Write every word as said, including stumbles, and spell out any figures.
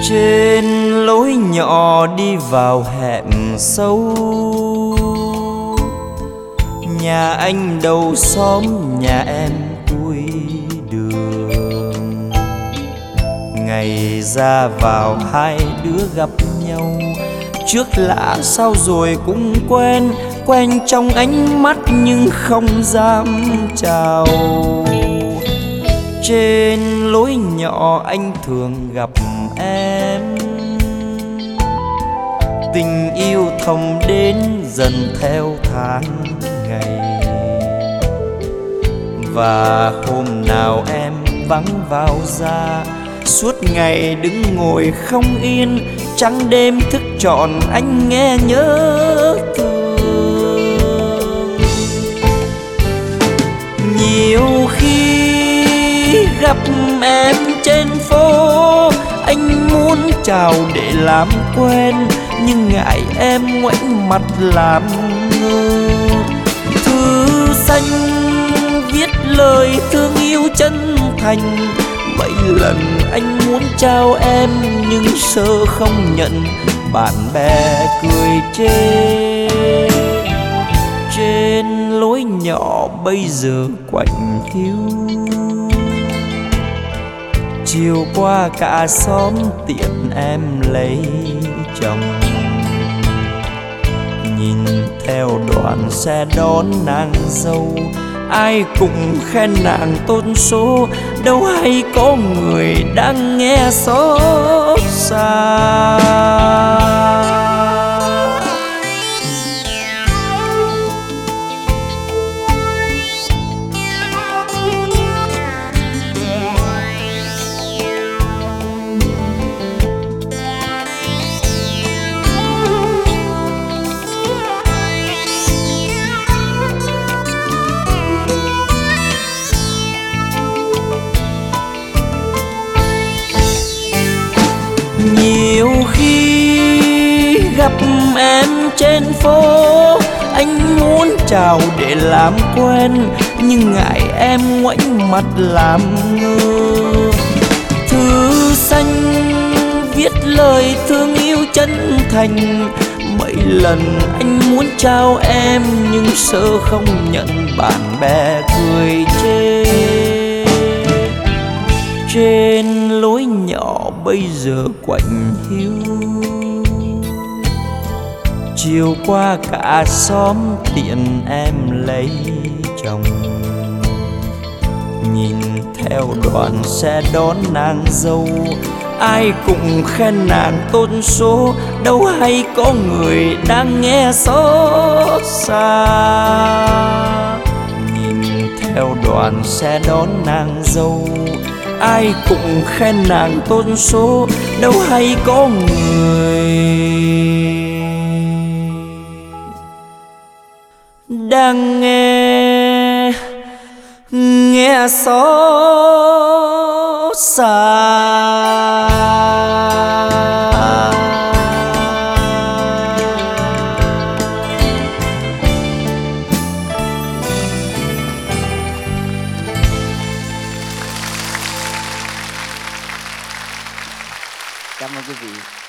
Trên lối nhỏ đi vào hẻm sâu, nhà anh đầu xóm, nhà em cuối đường. Ngày ra vào hai đứa gặp nhau, trước lạ sau rồi cũng quen, quen trong ánh mắt nhưng không dám chào. Trên lối nhỏ anh thường gặp em, tình yêu thầm đến dần theo tháng ngày. Và hôm nào em vắng vào ra, suốt ngày đứng ngồi không yên, trắng đêm thức trọn anh nghe nhớ thương. Nhiều khi gặp em trên phố, anh muốn chào để làm quen, nhưng ngại em ngoảnh mặt làm ngơ. Thư xanh viết lời thương yêu chân thành, mấy lần anh muốn trao em nhưng sợ không nhận, bạn bè cười chê. Trên lối nhỏ bây giờ quạnh hiu, chiều qua cả xóm tiện em lấy chồng. Nhìn theo đoàn xe đón nàng dâu, ai cũng khen nàng tôn số, đâu hay có người đang nghe xót xa. Nhiều khi gặp em trên phố, anh muốn chào để làm quen, nhưng ngại em ngoảnh mặt làm ngơ. Thư xanh viết lời thương yêu chân thành, mấy lần anh muốn trao em nhưng sợ không nhận, bạn bè cười chê. Trên lối nhỏ bây giờ quạnh hiu, chiều qua cả xóm tiện em lấy chồng. Nhìn theo đoàn xe đón nàng dâu, ai cũng khen nàng tôn số, đâu hay có người đang nghe xót xa. Nhìn theo đoàn xe đón nàng dâu, ai cũng khen nàng tôn số, đâu hay có người đang nghe nghe xót xa. Cảm ơn quý vị.